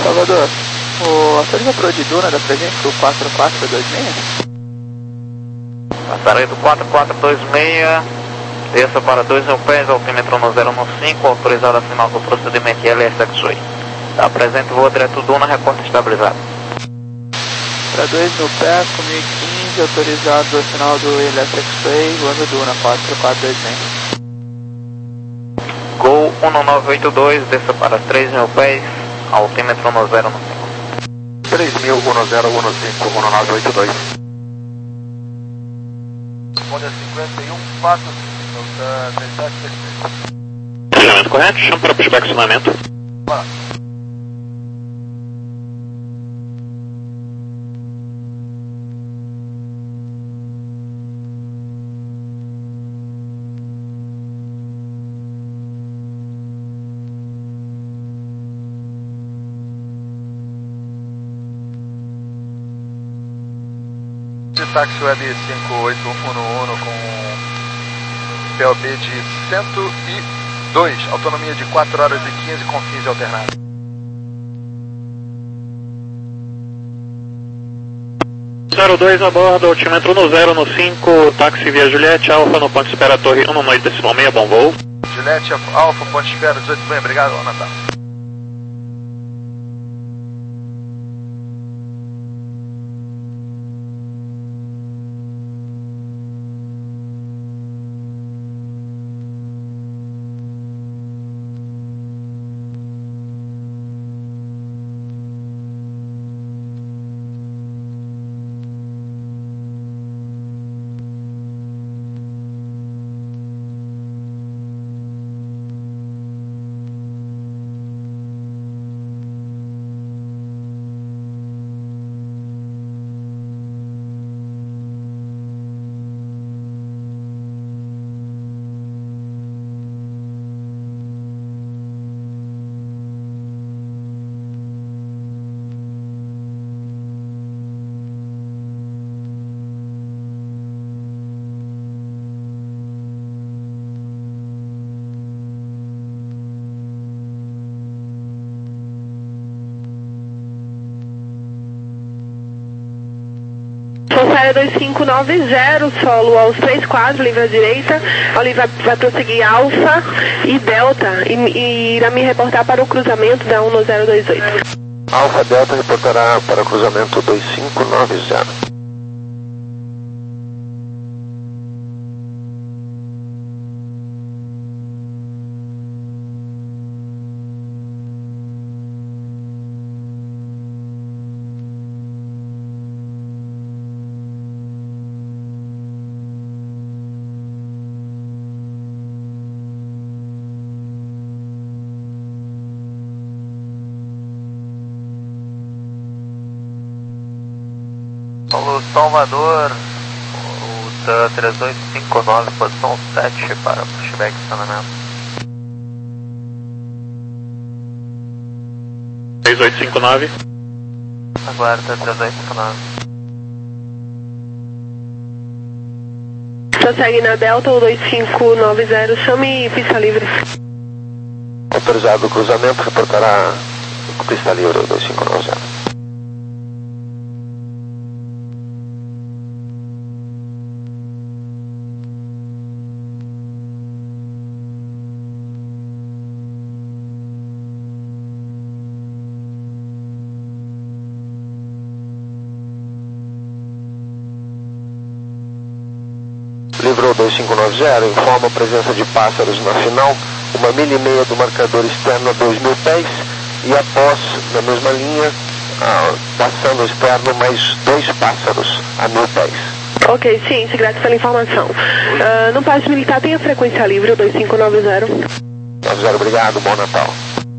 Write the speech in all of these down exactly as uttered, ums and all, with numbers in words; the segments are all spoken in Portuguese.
Salvador, o autoriza pro de Duna da presente pro quatro quatro dois seis? Passarei do quatro quatro dois seis, desça para dois mil pés, altímetro no zero um cinco, autorizado a final do procedimento L S X-Ray. Apresente voo direto Duna, reporte estabilizado. Para dois mil pés, com mil e quinze, autorizado a final do L S X-Ray, voando Duna quatro quatro dois seis. Gol um nove oito dois, desça para três mil pés, altímetro no zero um cinco. três mil, um zero um cinco, um nove oito dois. Responde a cinquenta e um, quatro, trinta e sete, sessenta. Acionamento correto, chama para pushback acionamento. Bora. Táxi Web cinco oito um um com P O B de cento e dois, autonomia de quatro horas e quinze com quinze alternados. zero dois a bordo, altímetro no zero no cinco, táxi via Juliette, Alfa no ponto espera torre um oito decimal seis, bom voo. Juliette, Alfa, ponto espera dezoito bem, obrigado, Natal. Forçária dois cinco nove zero, solo aos três quadros, livre à direita. Ali vai, vai prosseguir Alfa e Delta e, e irá me reportar para o cruzamento da um zero dois oito. Alfa Delta reportará para o cruzamento dois cinco nove zero. Paulo Salvador, o T A três oito cinco nove, posição sete para pushback estacionamento. três oito cinco nove. Aguarda, três oito cinco nove. Prossegue na Delta, o dois cinco nove zero, chame pista livre. Autorizado o cruzamento, reportará pista livre dois cinco nove zero. Livrou dois cinco nove zero, informa a presença de pássaros na final, uma milha e meia do marcador externo a dois mil pés e após, na mesma linha, ah, passando o externo, mais dois pássaros a mil pés. Ok, sim, grato pela informação. Uh, no passe militar tem a frequência livre, o dois cinco nove zero. nove zero, obrigado, bom Natal.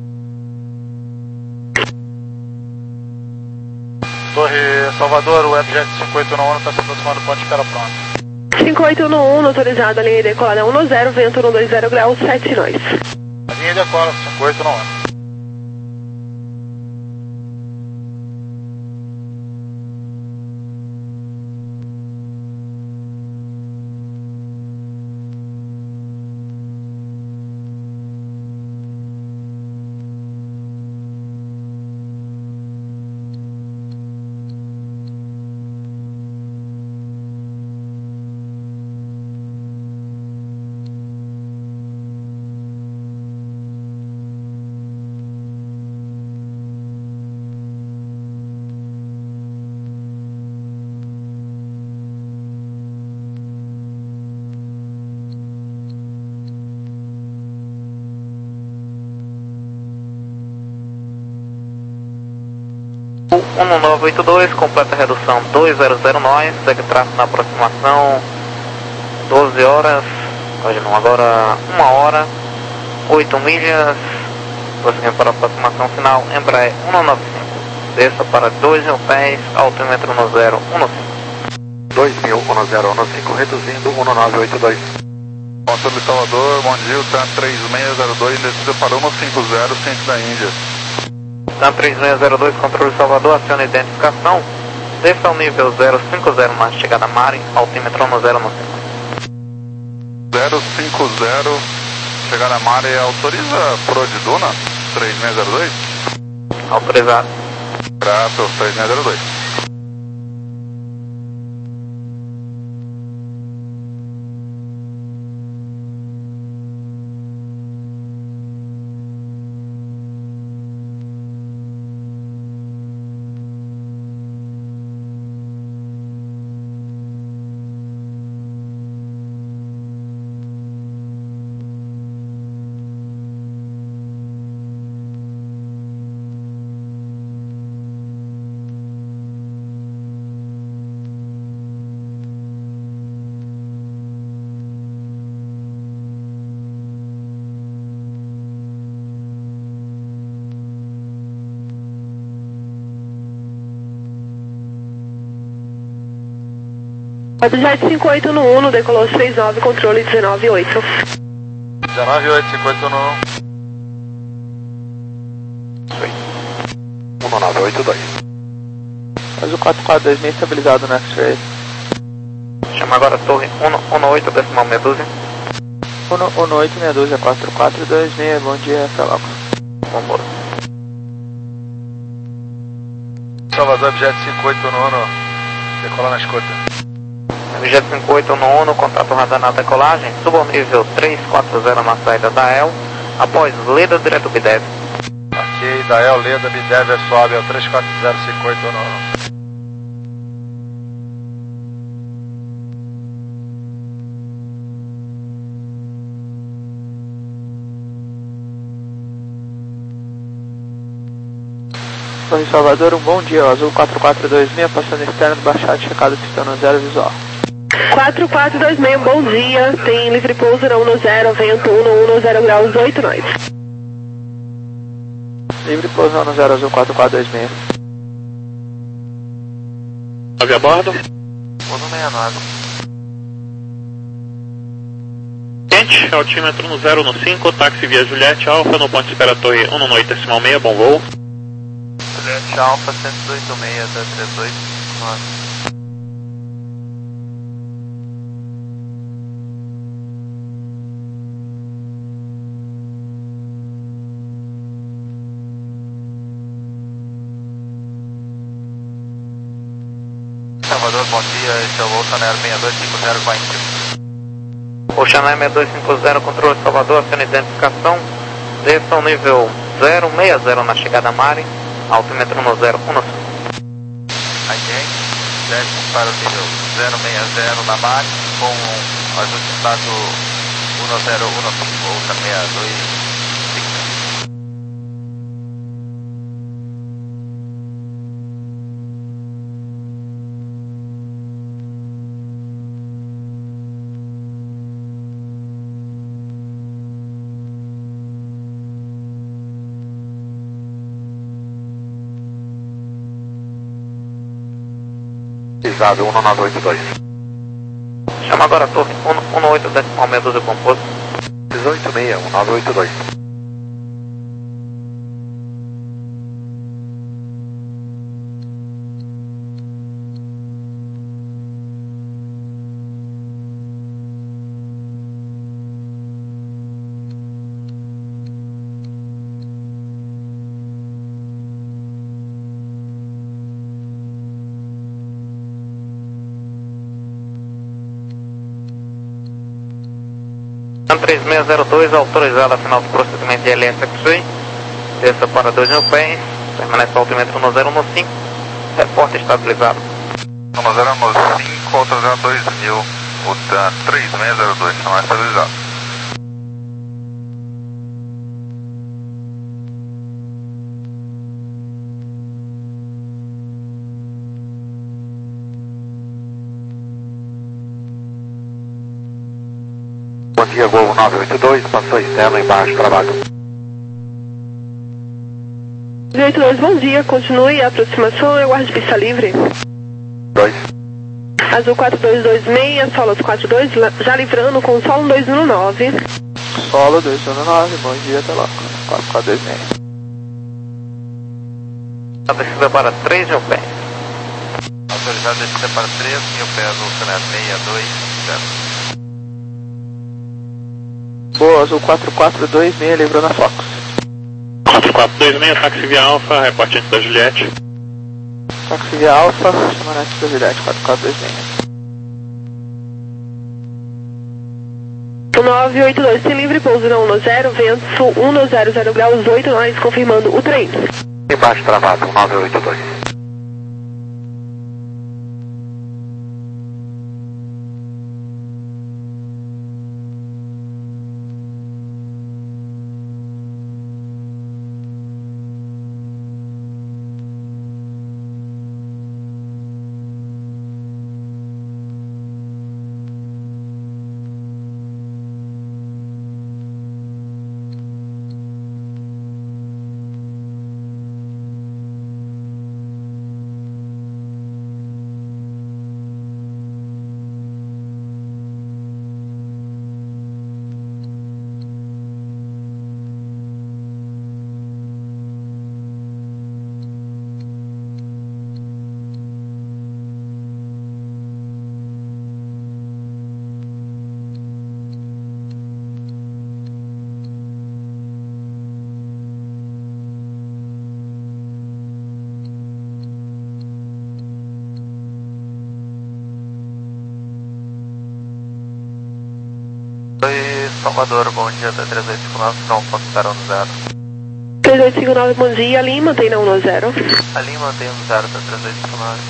Torre Salvador, o Webjet cinco oito um está se aproximando do ponto de espera pronto. cinco oito um, autorizado a linha de decolada um zero, vento um dois zero graus, sete nós. A linha de decola, cinco oito um. um nove oito dois, completa a redução dois zero zero nós, segue tráfego na aproximação doze horas, hoje não, agora uma hora, oito milhas, prosseguindo para a aproximação final, Embraer cento e noventa e cinco, desça para dois mil pés, altímetro no zero um cinco. dois mil, zero um cinco, reduzindo um nove oito dois. Controle Salvador, bom dia, o T A M três seis zero dois, descida para cento e cinquenta, centro da Índia. T A M três seis zero dois, controle Salvador, aciona identificação, desça ao nível zero cinco zero na chegada a Mari, altímetro no zero cinco. zero cinco zero, chegada a Mari, autoriza Pro de Duna, três seis zero dois? Autorizado. Grato, três seis zero dois. Jet cinco oito no Uno, decolou três nove, controle dezenove oito. dezenove oito, cinco oito no... um nove oito dois. Azul quatro quatro dois meio estabilizado no X-Ray. Chama agora a torre um oito decimal meia dúzia. um oito meia dúzia, quatro quatro dois meio, bom dia, até logo. Vambora. Salvador, Jet cinco oito no Uno, decola na escuta. Jet cinco oito no Uno, contato radar na decolagem, suba ao nível três quatro zero na saída da E L, após Leda direto B dez. Ok, da E L, Leda, B dez, sobe ao três quatro zero cinco oito no Uno. Torre Salvador, um bom dia, Azul quatro quatro dois meio, passando externo do Baixado, checado pistão no zero visual. quatro quatro dois meio, bom dia, tem livre pouso na um zero, vento um um zero graus oito nós. Livre pouso no zero, Azul quatro quatro dois meio. Nove a bordo. Pouso sessenta e nove. Quente, altímetro no zero cinco, táxi via Juliette Alfa, no ponto de espera torre um oito decimal meia, bom voo. Juliette Alfa, cento e oito seis, trinta e oito nove. Salvador, bom dia, esse é o Oceaner seis dois cinco zero quarenta. Oceaner seis dois cinco zero, controle Salvador, aciona identificação, desça ao nível zero seis zero na chegada a Mari, altímetro no zero um cinco. Agente, desce para o nível zero seis zero na Mari, com ajuste status um zero um cinco, Oceaner seis dois cinco. Pisado um nove oito dois. Chama agora a torre um oito decimal meia dúzia composto. dezoito seis, um nove oito dois. T A M três seis zero dois, autorizado a final do procedimento de L S X-Ray, desça para dois mil pés, permanece ao altímetro no zero cinco, reporte estabilizado. No zero cinco, autorizado dois mil, o T A M três seis zero dois, não é estabilizado. dia, Gol nove oito dois, passou externo embaixo, travado. nove oito dois, bom dia, continue a aproximação, eu guardo pista livre. dois. Azul quatro dois dois seis, Solos quatro dois, já livrando com solo dois um nove. Solo dois um nove, bom dia, até logo. quatro quatro dois seis. A descida para três mil pés. Autorizado a descida para três mil pés, Ultranet seis dois zero. Boa, Azul quatro quatro dois seis, livrando a Fox. quatro quatro dois seis, táxi via Alfa, reporte antes da Juliette. Táxi via Alfa, chamando antes da Juliette, quatro quatro dois seis. nove oito dois, sem livre pouso na um zero, vento um zero zero graus oito, nós confirmando o trem. Embaixo travado, nove oito dois. Oi, Salvador, bom dia, da três oito cinco nove, não, ponto zero um zero. três oito cinco nove, bom dia, ali mantém na um zero. Ali mantém um zero, da três oito cinco nove.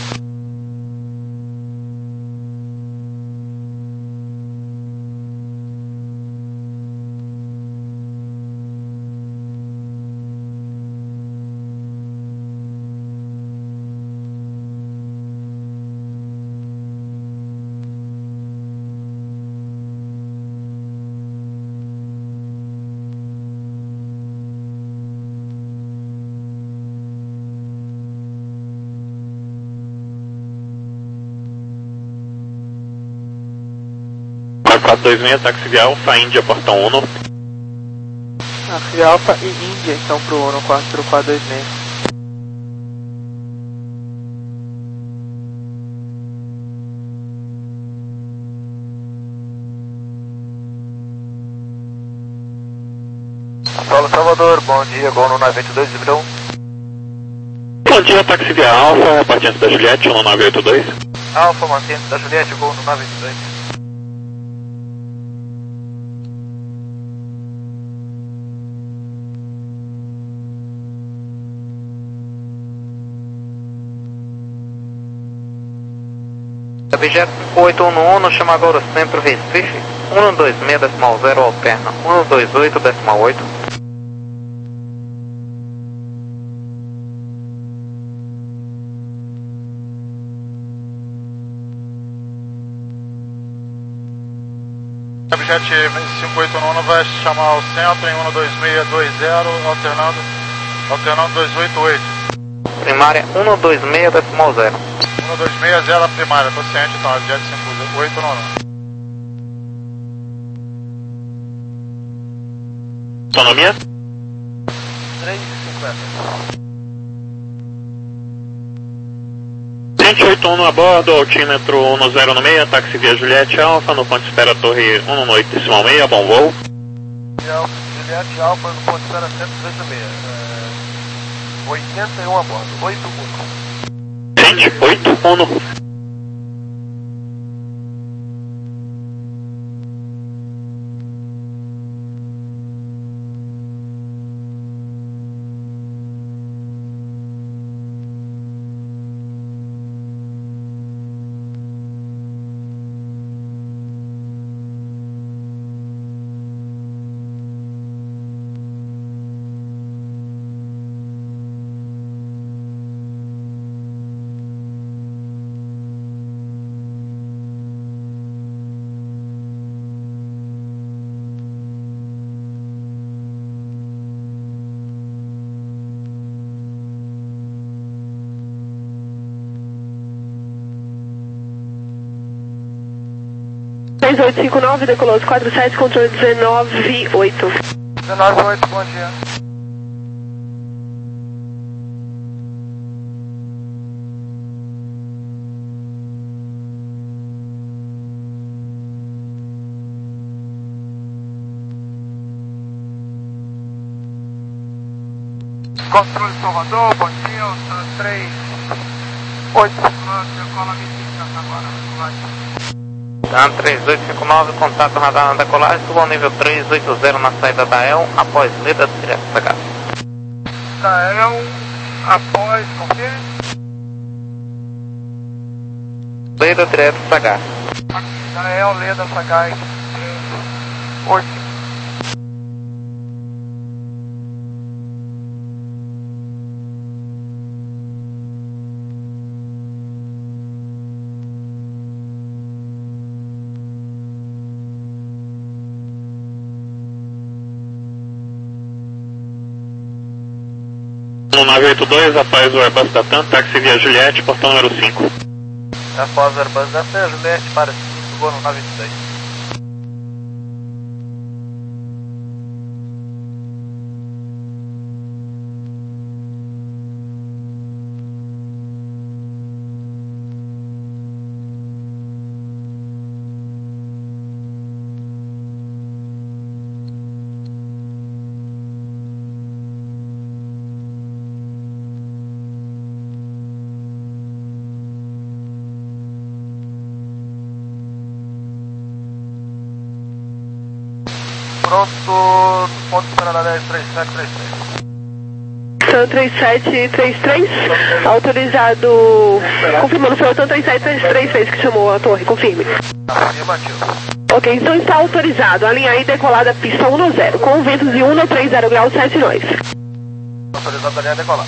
quatro dois seis, táxi via Alfa, Índia, portão um. Táxi via Alfa e Índia, então pro Uno quatro quatro dois seis. Solo Salvador, bom dia, Gol no nove oito dois, Librão. Bom dia, táxi via Alfa, reporte antes da Juliette, um nove oito dois. Alfa, mantém da Juliette, Gol no nove oito dois. Objeto cinco oito um um, chama agora o centro Recife, um dois seis decimal zero alterna, um dois oito decimal oito. Objeto cinco oito um vai chamar o centro em um dois seis dois zero, alternando, alternando dois oito oito. Primária um dois seis decimal zero. um dois seis zero a primária, tô ciente então, objeto cinco oito um um. Autonomia? três e cinquenta. cento e oito um a bordo, altímetro um zero um seis, táxi via Juliette Alfa, no ponto de espera Torre um oito decimal seis, bom voo. Juliette Alfa no ponto de espera cento e dois seis. É, oitenta e um a bordo, oito um. cento e oito um. três oito cinco nove, decolou quatro sete, controle dezenove oito. dezenove oito, bom dia. Controle Salvador, bom dia, o três oito cinco nove, decola vinte e cinco agora, TAM três oito cinco nove, contato radar na decolagem, suba ao nível três oito zero na saída da E L, após lida direto da H. Da E L, após, confirme. Lida direto da H. Da E L, lida da H, oito. No nove oito dois, após o Airbus da TAM, táxi via Juliette, portão número cinco. Após o Airbus da TAM, Juliette para cinco, voo no nove oito dois. Pronto, ponto de espera da dez três sete três três. São três sete três três, autorizado, confirmando, foi o São três sete três três que chamou a torre, confirme. Ok, então está autorizado, a linha aí decolada pista um zero, com ventos de um três zero graus sete nós. Autorizado a linha decolar.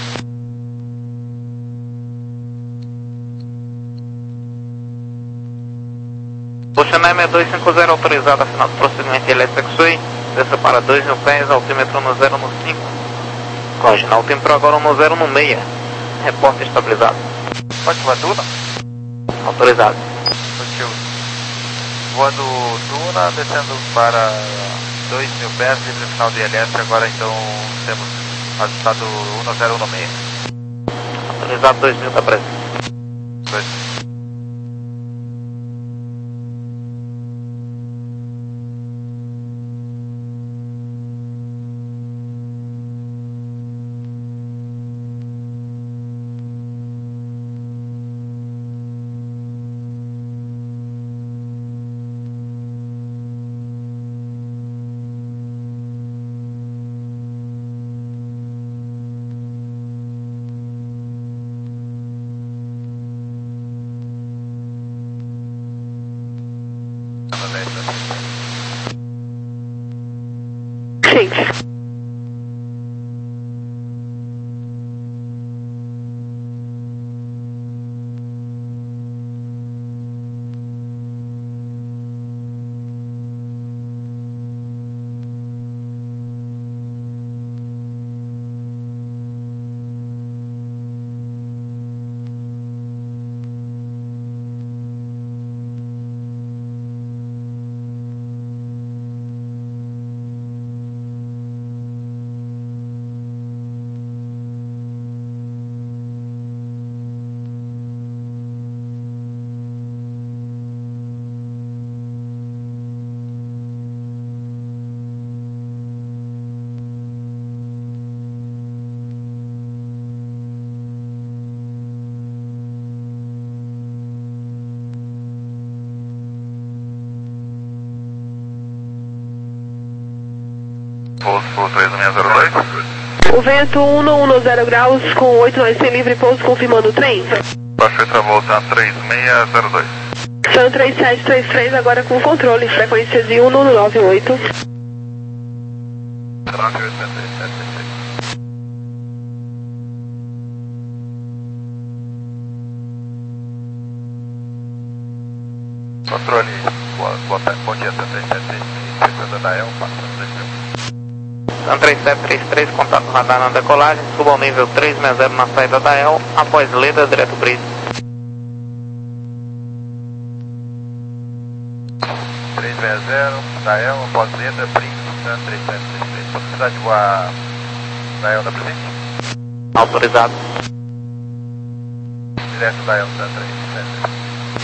Oceanem seis dois cinco zero, autorizado a final do procedimento L S X-Way, desça para dois mil pés, altímetro no zero no cinco. Corre na altímetro agora no zero no seis. Reporte estabilizado. Pode voar Duna? Autorizado. Positivo. Voando Duna, descendo para dois mil pés, livre final de L S, agora então temos ajustado um zero no seis. Autorizado dois mil, está presente. dois. Sim. Pouso três seis zero dois. O vento um no zero graus com oito nós sem livre pouso, confirmando o trem. Baixou essa volta três seis zero dois. São três sete três três agora com controle, frequência de um no nove oito. nove oito sete sete. Controle, boa, boa tarde, bom dia, três sete três três, chegando da E L, passando dois mil. TAM três sete três três, contato radar na decolagem, suba ao nível três seis zero na saída da E L, após lida direto brise. zero, da Elma, pós-letra, Príncipe, San três sete três três. Possibilidade de voar da Elma presente? Autorizado. Direto da Elma, San três sete três.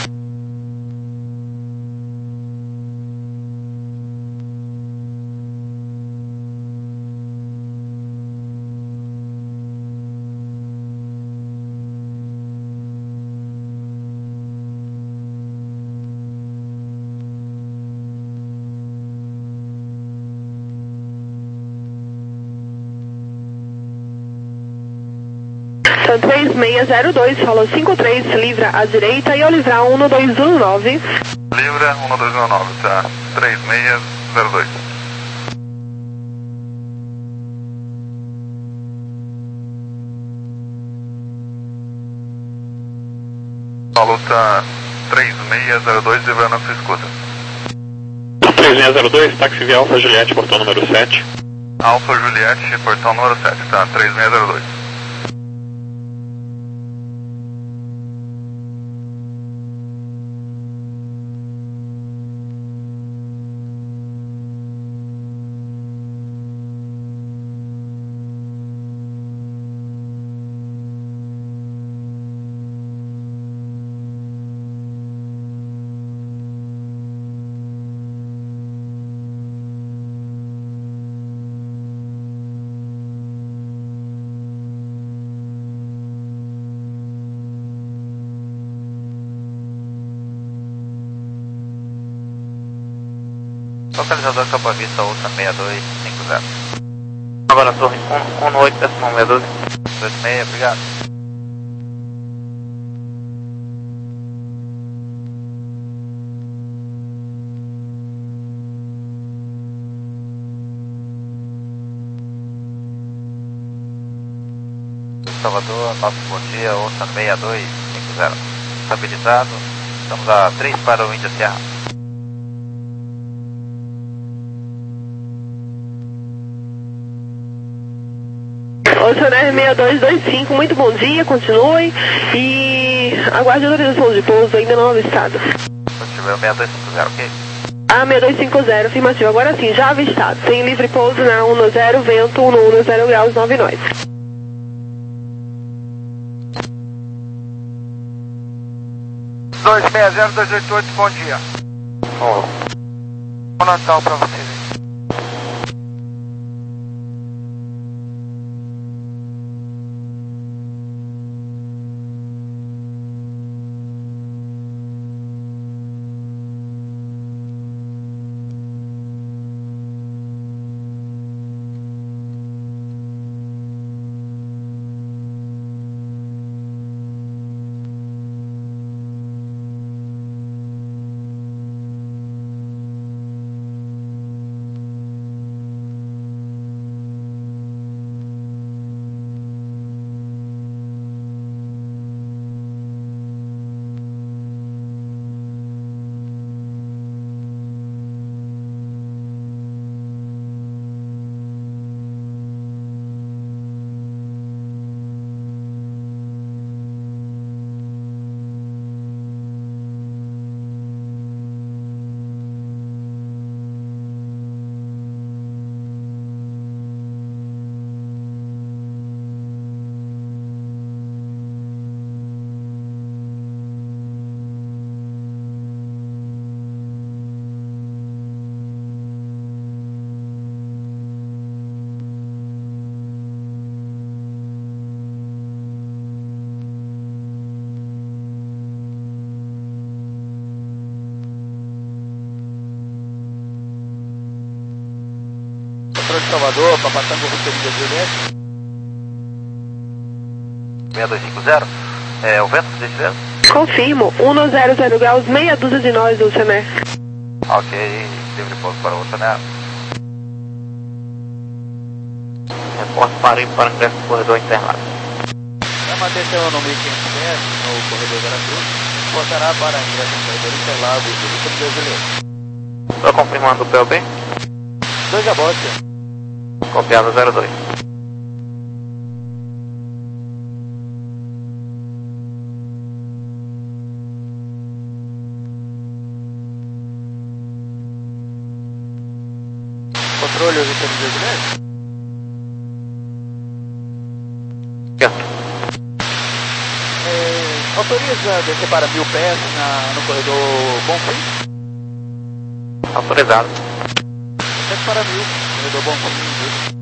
San três seis zero dois, solo cinco três, livra à direita e ao livrar um dois um nove. Livra um dois um nove, tá? três seis zero dois. Solo tá três seis zero dois, livrando a sua escuta. três seis zero dois, táxi via Alfa Juliette, portão número sete. Alfa Juliette, portão número sete, tá? três seis zero dois. Localizador Campo Vista, Ultra seis dois cinco zero. Agora torre um um oito, decimal seis doze. dois seis, obrigado. Salvador, nosso bom dia, Ultra seis dois cinco zero. Estabilizado, estamos a três para o Índia Serra. Oceaner seis dois dois cinco, muito bom dia, continue e aguarde a autorização de pouso, ainda não avistado. Positivo, seis dois cinco zero, ok? A seis dois cinco zero, afirmativo, agora sim, já avistado. Tem livre pouso na um zero, vento um zero graus, nove nós. dois seis zero dois oito oito, bom dia. Oh. Bom Natal pra vocês. De Salvador, Papatango, Roteria Juliette. seis dois cinco zero, é o vento, por gentileza? Confirmo, um zero zero graus, meia dúzia de nós, Oceaner. Ok, livre pouso para o Oceaner. Reporte para ir para o ingresso do corredor internado. Chama atenção no mil quinhentos metros, no corredor Veracruz, portará para ingresso no corredor Interlagos do Roteria Juliette. Estou confirmando o P O B. dois a bote. Copiado zero dois. controle, eu retorno de Juliette. Certo. É, autoriza descer para mil pés na, no corredor Bonfim? Autorizado. Desce para mil, corredor Bonfim.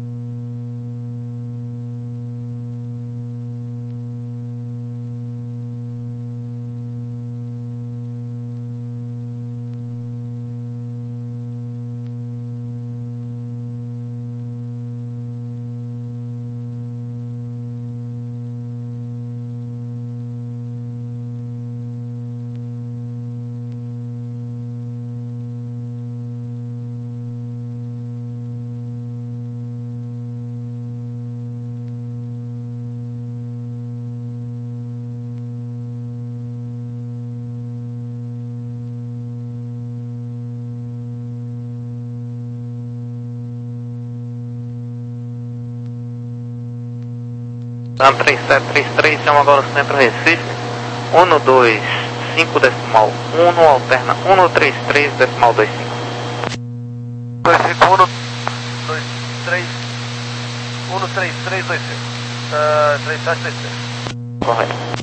Tam três sete três três, chama agora o centro Recife. um dois cinco decimal um, alterna um três três decimal dois cinco. dois cinco um, dois três, um três três dois cinco. Uh, três sete três três. Correto.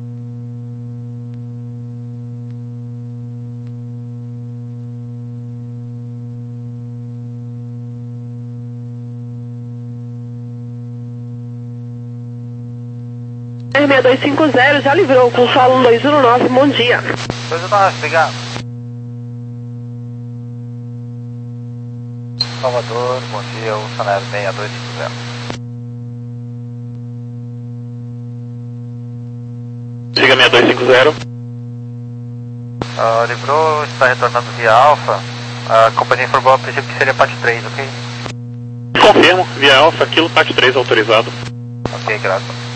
seis dois cinco zero, já livrou com solo um dois um nove, bom dia. dois um nove, obrigado. Salvador, bom dia, o Sanério seis dois cinco zero. Siga seis dois cinco zero. Uh, livrou, está retornando via Alfa. A companhia informou a princípio que seria parte três, ok? Confirmo, via Alfa, Kilo, parte três autorizado. Ok, graças.